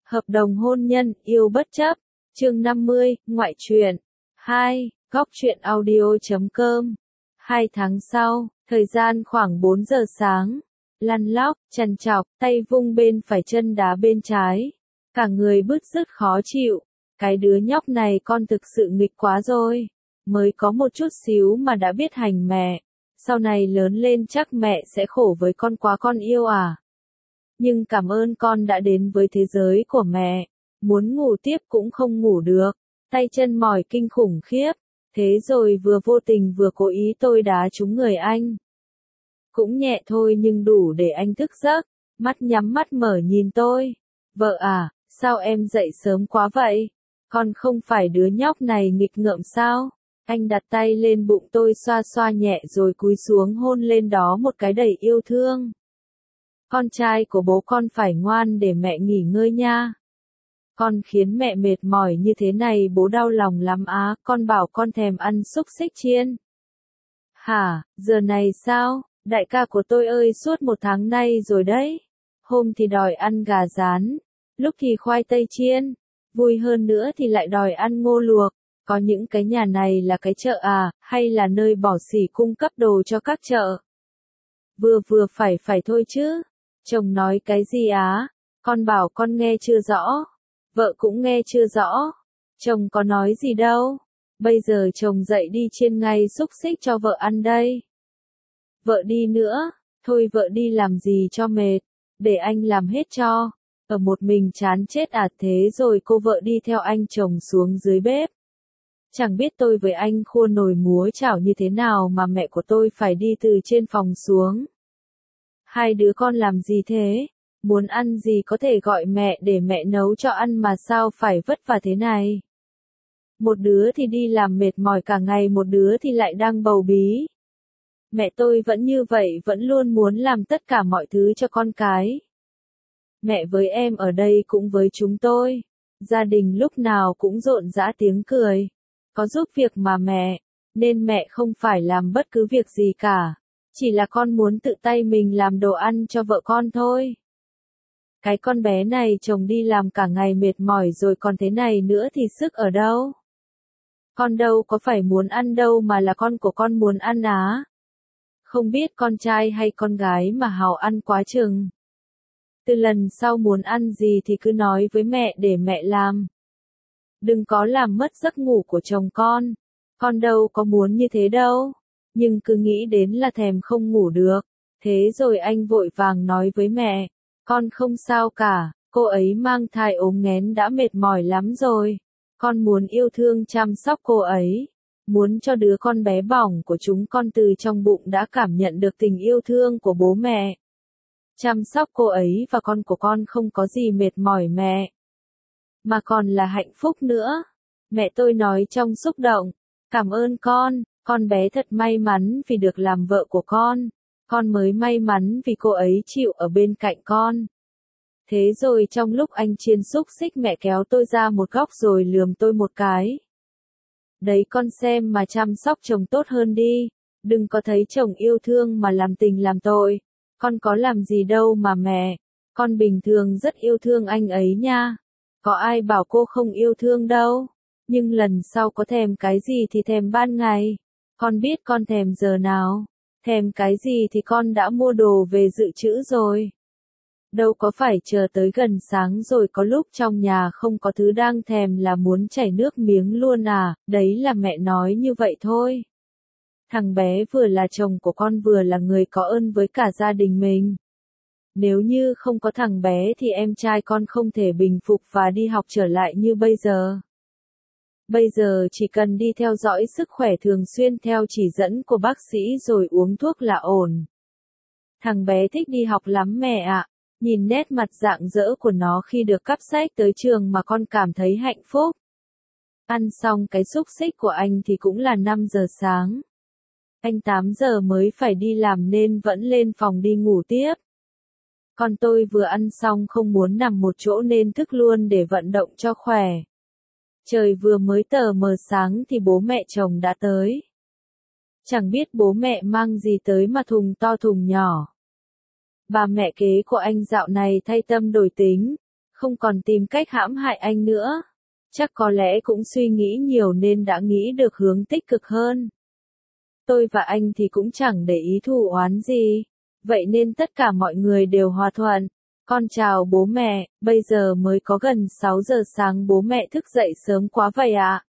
Hợp đồng hôn nhân, yêu bất chấp. Chương 50, ngoại truyện. 2. Góc truyện audio.com. 2 tháng sau, thời gian khoảng 4 giờ sáng. Lăn lóc, trằn trọc, tay vung bên phải chân đá bên trái. Cả người bứt rứt khó chịu. Cái đứa nhóc này con thực sự nghịch quá rồi. Mới có một chút xíu mà đã biết hành mẹ. Sau này lớn lên chắc mẹ sẽ khổ với con quá con yêu à. Nhưng cảm ơn con đã đến với thế giới của mẹ. Muốn ngủ tiếp cũng không ngủ được. Tay chân mỏi kinh khủng khiếp. Thế rồi vừa vô tình vừa cố ý tôi đá trúng người anh. Cũng nhẹ thôi nhưng đủ để anh thức giấc. Mắt nhắm mắt mở nhìn tôi. Vợ à, sao em dậy sớm quá vậy? Con không phải đứa nhóc này nghịch ngợm sao? Anh đặt tay lên bụng tôi xoa xoa nhẹ rồi cúi xuống hôn lên đó một cái đầy yêu thương. Con trai của bố con phải ngoan để mẹ nghỉ ngơi nha. Con khiến mẹ mệt mỏi như thế này bố đau lòng lắm á, con bảo con thèm ăn xúc xích chiên. Hả, giờ này sao? Đại ca của tôi ơi suốt 1 tháng nay rồi đấy. Hôm thì đòi ăn gà rán, lúc thì khoai tây chiên, vui hơn nữa thì lại đòi ăn ngô luộc. Có những cái nhà này là cái chợ à, hay là nơi bỏ xỉ cung cấp đồ cho các chợ? Vừa vừa phải thôi chứ. Chồng nói cái gì á? Con bảo con nghe chưa rõ. Vợ cũng nghe chưa rõ. Chồng có nói gì đâu. Bây giờ chồng dậy đi chiên ngay xúc xích cho vợ ăn đây. Vợ đi nữa. Thôi vợ đi làm gì cho mệt. Để anh làm hết cho. Ở một mình chán chết à, thế rồi cô vợ đi theo anh chồng xuống dưới bếp. Chẳng biết tôi với anh khua nồi múa chảo như thế nào mà mẹ của tôi phải đi từ trên phòng xuống. Hai đứa con làm gì thế? Muốn ăn gì có thể gọi mẹ để mẹ nấu cho ăn mà sao phải vất vả thế này? Một đứa thì đi làm mệt mỏi cả ngày, một đứa thì lại đang bầu bí. Mẹ tôi vẫn như vậy, vẫn luôn muốn làm tất cả mọi thứ cho con cái. Mẹ với em ở đây cũng với chúng tôi. Gia đình lúc nào cũng rộn rã tiếng cười. Có giúp việc mà mẹ, nên mẹ không phải làm bất cứ việc gì cả. Chỉ là con muốn tự tay mình làm đồ ăn cho vợ con thôi. Cái con bé này chồng đi làm cả ngày mệt mỏi rồi còn thế này nữa thì sức ở đâu? Con đâu có phải muốn ăn đâu mà là con của con muốn ăn á. Không biết con trai hay con gái mà hào ăn quá chừng. Từ lần sau muốn ăn gì thì cứ nói với mẹ để mẹ làm. Đừng có làm mất giấc ngủ của chồng con. Con đâu có muốn như thế đâu. Nhưng cứ nghĩ đến là thèm không ngủ được. Thế rồi anh vội vàng nói với mẹ. Con không sao cả, cô ấy mang thai ốm nghén đã mệt mỏi lắm rồi. Con muốn yêu thương chăm sóc cô ấy. Muốn cho đứa con bé bỏng của chúng con từ trong bụng đã cảm nhận được tình yêu thương của bố mẹ. Chăm sóc cô ấy và con của con không có gì mệt mỏi mẹ. Mà còn là hạnh phúc nữa. Mẹ tôi nói trong xúc động. Cảm ơn con bé thật may mắn vì được làm vợ của con mới may mắn vì cô ấy chịu ở bên cạnh con. Thế rồi trong lúc anh chiên xúc xích mẹ kéo tôi ra một góc rồi lườm tôi một cái. Đấy con xem mà chăm sóc chồng tốt hơn đi, đừng có thấy chồng yêu thương mà làm tình làm tội. Con có làm gì đâu mà mẹ, con bình thường rất yêu thương anh ấy nha. Có ai bảo cô không yêu thương đâu, nhưng lần sau có thèm cái gì thì thèm ban ngày. Con biết con thèm giờ nào, thèm cái gì thì con đã mua đồ về dự trữ rồi. Đâu có phải chờ tới gần sáng rồi có lúc trong nhà không có thứ đang thèm là muốn chảy nước miếng luôn à, đấy là mẹ nói như vậy thôi. Thằng bé vừa là chồng của con vừa là người có ơn với cả gia đình mình. Nếu như không có thằng bé thì em trai con không thể bình phục và đi học trở lại như bây giờ. Bây giờ chỉ cần đi theo dõi sức khỏe thường xuyên theo chỉ dẫn của bác sĩ rồi uống thuốc là ổn. Thằng bé thích đi học lắm mẹ ạ. Nhìn nét mặt rạng rỡ của nó khi được cắp sách tới trường mà con cảm thấy hạnh phúc. Ăn xong cái xúc xích của anh thì cũng là 5 giờ sáng. Anh 8 giờ mới phải đi làm nên vẫn lên phòng đi ngủ tiếp. Còn tôi vừa ăn xong không muốn nằm một chỗ nên thức luôn để vận động cho khỏe. Trời vừa mới tờ mờ sáng thì bố mẹ chồng đã tới. Chẳng biết bố mẹ mang gì tới mà thùng to thùng nhỏ. Bà mẹ kế của anh dạo này thay tâm đổi tính, không còn tìm cách hãm hại anh nữa. Chắc có lẽ cũng suy nghĩ nhiều nên đã nghĩ được hướng tích cực hơn. Tôi và anh thì cũng chẳng để ý thù oán gì, vậy nên tất cả mọi người đều hòa thuận. Con chào bố mẹ, bây giờ mới có gần 6 giờ sáng bố mẹ thức dậy sớm quá vậy ạ.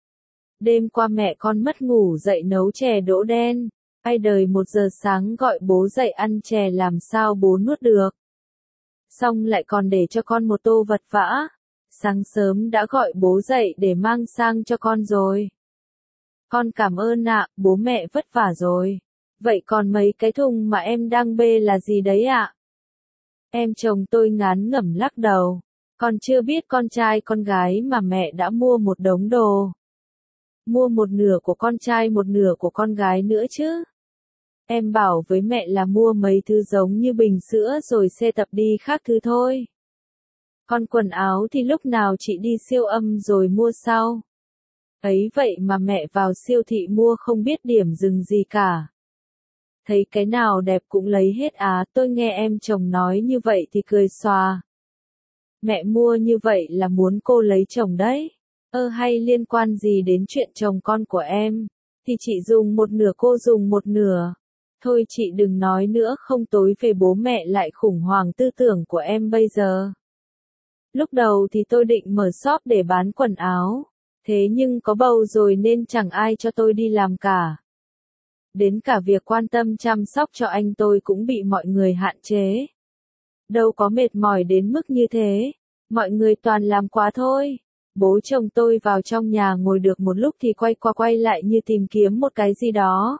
Đêm qua mẹ con mất ngủ dậy nấu chè đỗ đen, ai đời 1 giờ sáng gọi bố dậy ăn chè làm sao bố nuốt được. Xong lại còn để cho con một tô vật vã, sáng sớm đã gọi bố dậy để mang sang cho con rồi. Con cảm ơn ạ, bố mẹ vất vả rồi. Vậy còn mấy cái thùng mà em đang bê là gì đấy ạ? Em chồng tôi ngán ngẩm lắc đầu. Con chưa biết con trai con gái mà mẹ đã mua một đống đồ. Mua một nửa của con trai một nửa của con gái nữa chứ. Em bảo với mẹ là mua mấy thứ giống như bình sữa rồi xe tập đi khác thứ thôi. Còn quần áo thì lúc nào chị đi siêu âm rồi mua sau. Ấy vậy mà mẹ vào siêu thị mua không biết điểm dừng gì cả. Thấy cái nào đẹp cũng lấy hết á, tôi nghe em chồng nói như vậy thì cười xòa. Mẹ mua như vậy là muốn cô lấy chồng đấy. Hay liên quan gì đến chuyện chồng con của em? Thì chị dùng một nửa cô dùng một nửa. Thôi chị đừng nói nữa không tối về bố mẹ lại khủng hoảng tư tưởng của em bây giờ. Lúc đầu thì tôi định mở shop để bán quần áo. Thế nhưng có bầu rồi nên chẳng ai cho tôi đi làm cả. Đến cả việc quan tâm chăm sóc cho anh tôi cũng bị mọi người hạn chế. Đâu có mệt mỏi đến mức như thế. Mọi người toàn làm quá thôi. Bố chồng tôi vào trong nhà ngồi được một lúc thì quay qua quay lại như tìm kiếm một cái gì đó.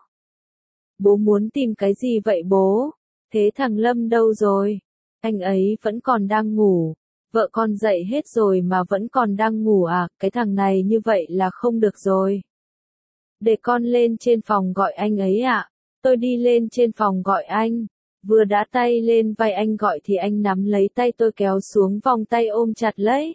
Bố muốn tìm cái gì vậy bố? Thế thằng Lâm đâu rồi? Anh ấy vẫn còn đang ngủ. Vợ con dậy hết rồi mà vẫn còn đang ngủ à? Cái thằng này như vậy là không được rồi. Để con lên trên phòng gọi anh ấy ạ. Tôi đi lên trên phòng gọi anh. Vừa đã tay lên vai anh gọi thì anh nắm lấy tay tôi kéo xuống vòng tay ôm chặt lấy.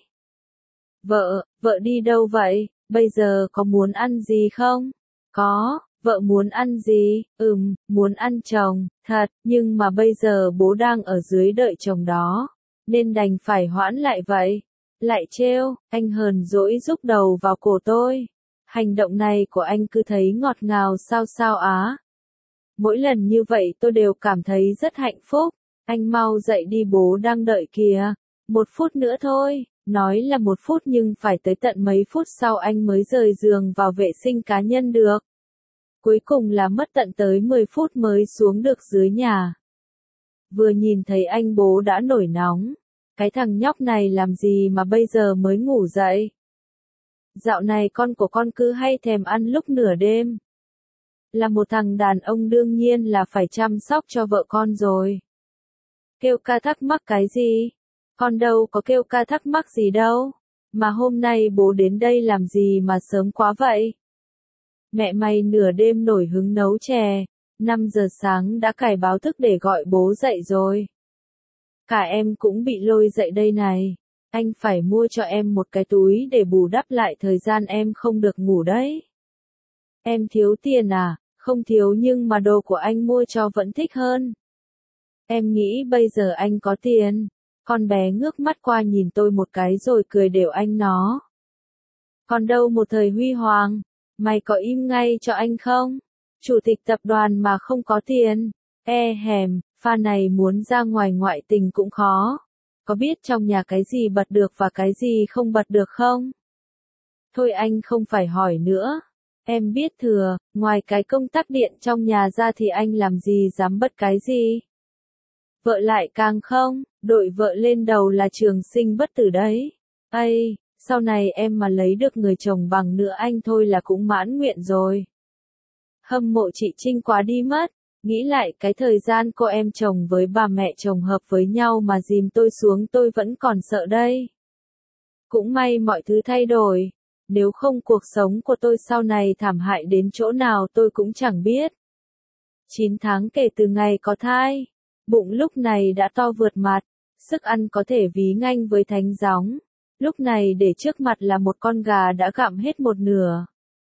Vợ đi đâu vậy? Bây giờ có muốn ăn gì không? Có, vợ muốn ăn gì? Muốn ăn chồng, thật, nhưng mà bây giờ bố đang ở dưới đợi chồng đó, nên đành phải hoãn lại vậy. Lại trêu, anh hờn dỗi rúc đầu vào cổ tôi. Hành động này của anh cứ thấy ngọt ngào sao sao á. Mỗi lần như vậy tôi đều cảm thấy rất hạnh phúc. Anh mau dậy đi bố đang đợi kìa. 1 phút nữa thôi. Nói là 1 phút nhưng phải tới tận mấy phút sau anh mới rời giường vào vệ sinh cá nhân được. Cuối cùng là mất tận tới 10 phút mới xuống được dưới nhà. Vừa nhìn thấy anh bố đã nổi nóng. Cái thằng nhóc này làm gì mà bây giờ mới ngủ dậy? Dạo này con của con cứ hay thèm ăn lúc nửa đêm. Là một thằng đàn ông đương nhiên là phải chăm sóc cho vợ con rồi. Kêu ca thắc mắc cái gì? Con đâu có kêu ca thắc mắc gì đâu. Mà hôm nay bố đến đây làm gì mà sớm quá vậy? Mẹ mày nửa đêm nổi hứng nấu chè. 5 giờ sáng đã cài báo thức để gọi bố dậy rồi. Cả em cũng bị lôi dậy đây này. Anh phải mua cho em một cái túi để bù đắp lại thời gian em không được ngủ đấy. Em thiếu tiền à? Không thiếu nhưng mà đồ của anh mua cho vẫn thích hơn. Em nghĩ bây giờ anh có tiền. Con bé ngước mắt qua nhìn tôi một cái rồi cười đều anh nó. Còn đâu một thời huy hoàng, mày có im ngay cho anh không? Chủ tịch tập đoàn mà không có tiền. Hèm, pha này muốn ra ngoài ngoại tình cũng khó. Có biết trong nhà cái gì bật được và cái gì không bật được không? Thôi anh không phải hỏi nữa. Em biết thừa, ngoài cái công tắc điện trong nhà ra thì anh làm gì dám bật cái gì? Vợ lại càng không, đội vợ lên đầu là trường sinh bất tử đấy. Sau này em mà lấy được người chồng bằng nữa anh thôi là cũng mãn nguyện rồi. Hâm mộ chị Trinh quá đi mất. Nghĩ lại cái thời gian cô em chồng với bà mẹ chồng hợp với nhau mà dìm tôi xuống tôi vẫn còn sợ đây. Cũng may mọi thứ thay đổi. Nếu không cuộc sống của tôi sau này thảm hại đến chỗ nào tôi cũng chẳng biết. 9 tháng kể từ ngày có thai. Bụng lúc này đã to vượt mặt. Sức ăn có thể ví ngang với thánh gióng. Lúc này để trước mặt là một con gà đã gặm hết một nửa.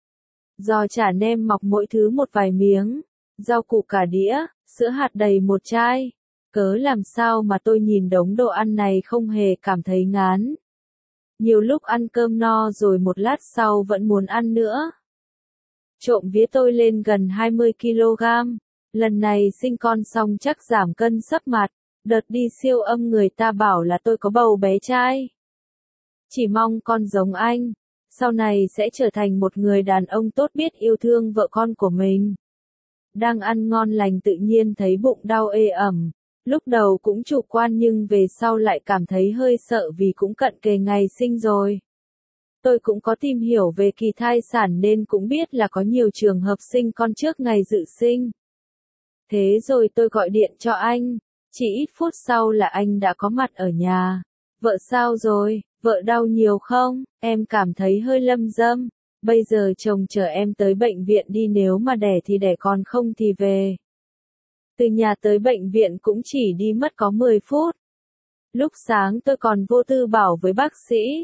Giò chả nem mọc mỗi thứ một vài miếng. Rau củ cả đĩa, sữa hạt đầy một chai. Cớ làm sao mà tôi nhìn đống đồ ăn này không hề cảm thấy ngán. Nhiều lúc ăn cơm no rồi một lát sau vẫn muốn ăn nữa. Trộm vía tôi lên gần 20 kg. Lần này sinh con xong chắc giảm cân sấp mặt. Đợt đi siêu âm người ta bảo là tôi có bầu bé trai. Chỉ mong con giống anh. Sau này sẽ trở thành một người đàn ông tốt biết yêu thương vợ con của mình. Đang ăn ngon lành tự nhiên thấy bụng đau ê ẩm. Lúc đầu cũng chủ quan nhưng về sau lại cảm thấy hơi sợ vì cũng cận kề ngày sinh rồi. Tôi cũng có tìm hiểu về kỳ thai sản nên cũng biết là có nhiều trường hợp sinh con trước ngày dự sinh. Thế rồi tôi gọi điện cho anh, chỉ ít phút sau là anh đã có mặt ở nhà. Vợ sao rồi, vợ đau nhiều không? Em cảm thấy hơi lâm dâm. Bây giờ chồng chờ em tới bệnh viện đi, nếu mà đẻ thì đẻ, còn không thì về. Từ nhà tới bệnh viện cũng chỉ đi mất có 10 phút. Lúc sáng tôi còn vô tư bảo với bác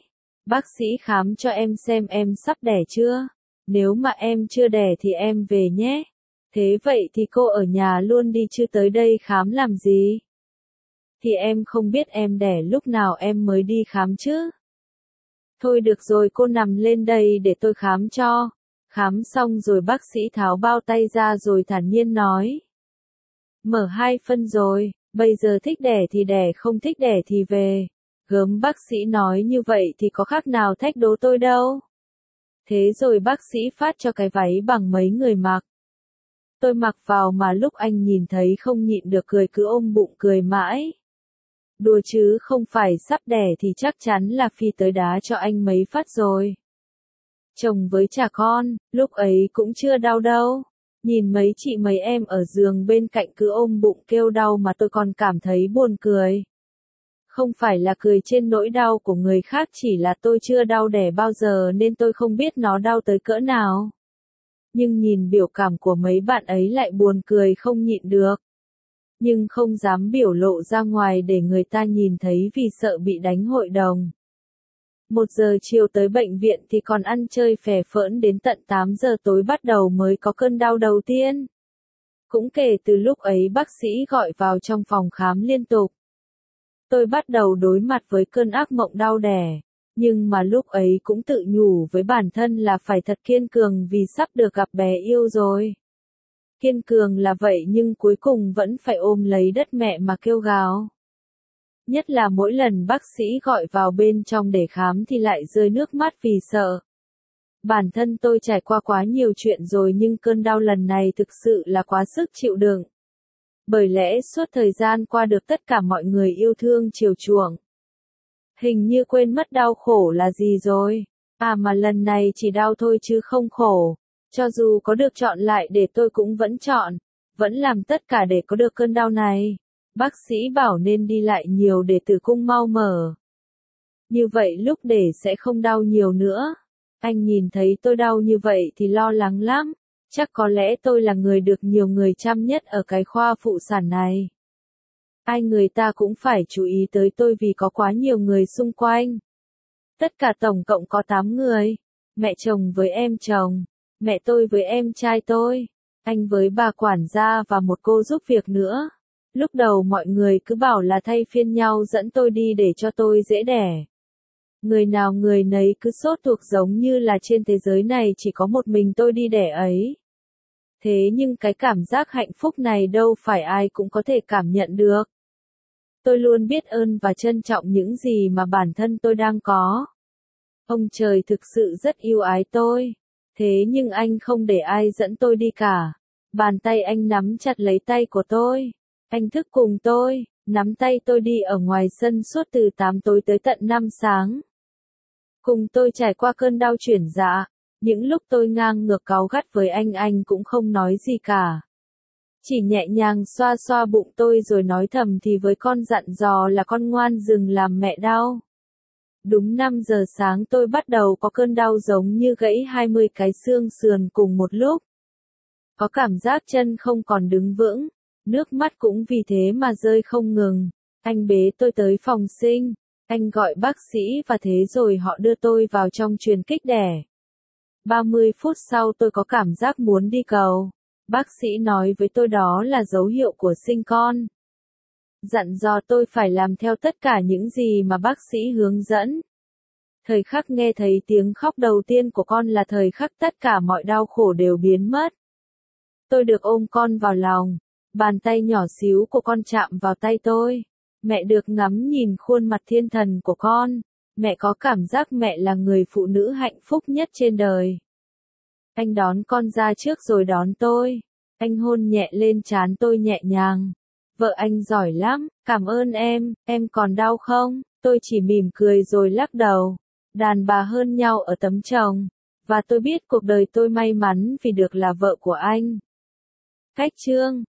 sĩ khám cho em xem em sắp đẻ chưa. Nếu mà em chưa đẻ thì em về nhé. Thế vậy thì cô ở nhà luôn đi chứ tới đây khám làm gì? Thì em không biết em đẻ lúc nào em mới đi khám chứ. Thôi được rồi, cô nằm lên đây để tôi khám cho. Khám xong rồi bác sĩ tháo bao tay ra rồi thản nhiên nói. Mở 2 phân rồi, bây giờ thích đẻ thì đẻ, không thích đẻ thì về. Gớm, bác sĩ nói như vậy thì có khác nào thách đố tôi đâu. Thế rồi bác sĩ phát cho cái váy bằng mấy người mặc. Tôi mặc vào mà lúc anh nhìn thấy không nhịn được cười, cứ ôm bụng cười mãi. Đùa chứ không phải sắp đẻ thì chắc chắn là Phi tới đá cho anh mấy phát rồi. Chồng với cha con, lúc ấy cũng chưa đau đâu. Nhìn mấy chị mấy em ở giường bên cạnh cứ ôm bụng kêu đau mà tôi còn cảm thấy buồn cười. Không phải là cười trên nỗi đau của người khác, chỉ là tôi chưa đau đẻ bao giờ nên tôi không biết nó đau tới cỡ nào. Nhưng nhìn biểu cảm của mấy bạn ấy lại buồn cười không nhịn được. Nhưng không dám biểu lộ ra ngoài để người ta nhìn thấy vì sợ bị đánh hội đồng. 1 giờ chiều tới bệnh viện thì còn ăn chơi phè phỡn đến tận 8 giờ tối bắt đầu mới có cơn đau đầu tiên. Cũng kể từ lúc ấy bác sĩ gọi vào trong phòng khám liên tục. Tôi bắt đầu đối mặt với cơn ác mộng đau đẻ. Nhưng mà lúc ấy cũng tự nhủ với bản thân là phải thật kiên cường vì sắp được gặp bé yêu rồi. Kiên cường là vậy nhưng cuối cùng vẫn phải ôm lấy đất mẹ mà kêu gào. Nhất là mỗi lần bác sĩ gọi vào bên trong để khám thì lại rơi nước mắt vì sợ. Bản thân tôi trải qua quá nhiều chuyện rồi nhưng cơn đau lần này thực sự là quá sức chịu đựng. Bởi lẽ suốt thời gian qua được tất cả mọi người yêu thương chiều chuộng. Hình như quên mất đau khổ là gì rồi. À mà lần này chỉ đau thôi chứ không khổ. Cho dù có được chọn lại để tôi cũng vẫn chọn. Vẫn làm tất cả để có được cơn đau này. Bác sĩ bảo nên đi lại nhiều để tử cung mau mở. Như vậy lúc để sẽ không đau nhiều nữa. Anh nhìn thấy tôi đau như vậy thì lo lắng lắm. Chắc có lẽ tôi là người được nhiều người chăm nhất ở cái khoa phụ sản này. Ai người ta cũng phải chú ý tới tôi vì có quá nhiều người xung quanh. Tất cả tổng cộng có 8 người. Mẹ chồng với em chồng, mẹ tôi với em trai tôi, anh với bà quản gia và một cô giúp việc nữa. Lúc đầu mọi người cứ bảo là thay phiên nhau dẫn tôi đi để cho tôi dễ đẻ. Người nào người nấy cứ sốt ruột giống như là trên thế giới này chỉ có một mình tôi đi đẻ ấy. Thế nhưng cái cảm giác hạnh phúc này đâu phải ai cũng có thể cảm nhận được. Tôi luôn biết ơn và trân trọng những gì mà bản thân tôi đang có. Ông trời thực sự rất yêu ái tôi. Thế nhưng anh không để ai dẫn tôi đi cả. Bàn tay anh nắm chặt lấy tay của tôi. Anh thức cùng tôi, nắm tay tôi đi ở ngoài sân suốt từ 8 tối tới tận 5 sáng. Cùng tôi trải qua cơn đau chuyển dạ. Những lúc tôi ngang ngược cáu gắt với anh cũng không nói gì cả. Chỉ nhẹ nhàng xoa xoa bụng tôi rồi nói thầm thì với con, dặn dò là con ngoan đừng làm mẹ đau. Đúng 5 giờ sáng tôi bắt đầu có cơn đau giống như gãy 20 cái xương sườn cùng một lúc. Có cảm giác chân không còn đứng vững, nước mắt cũng vì thế mà rơi không ngừng. Anh bế tôi tới phòng sinh, anh gọi bác sĩ và thế rồi họ đưa tôi vào trong truyền kích đẻ. 30 phút sau tôi có cảm giác muốn đi cầu. Bác sĩ nói với tôi đó là dấu hiệu của sinh con. dặn dò tôi phải làm theo tất cả những gì mà bác sĩ hướng dẫn. Thời khắc nghe thấy tiếng khóc đầu tiên của con là thời khắc tất cả mọi đau khổ đều biến mất. Tôi được ôm con vào lòng, bàn tay nhỏ xíu của con chạm vào tay tôi. Mẹ được ngắm nhìn khuôn mặt thiên thần của con. Mẹ có cảm giác mẹ là người phụ nữ hạnh phúc nhất trên đời. Anh đón con ra trước rồi đón tôi. Anh hôn nhẹ lên trán tôi nhẹ nhàng. Vợ anh giỏi lắm, cảm ơn em còn đau không? Tôi chỉ mỉm cười rồi lắc đầu. Đàn bà hơn nhau ở tấm chồng. Và tôi biết cuộc đời tôi may mắn vì được là vợ của anh. Cách chương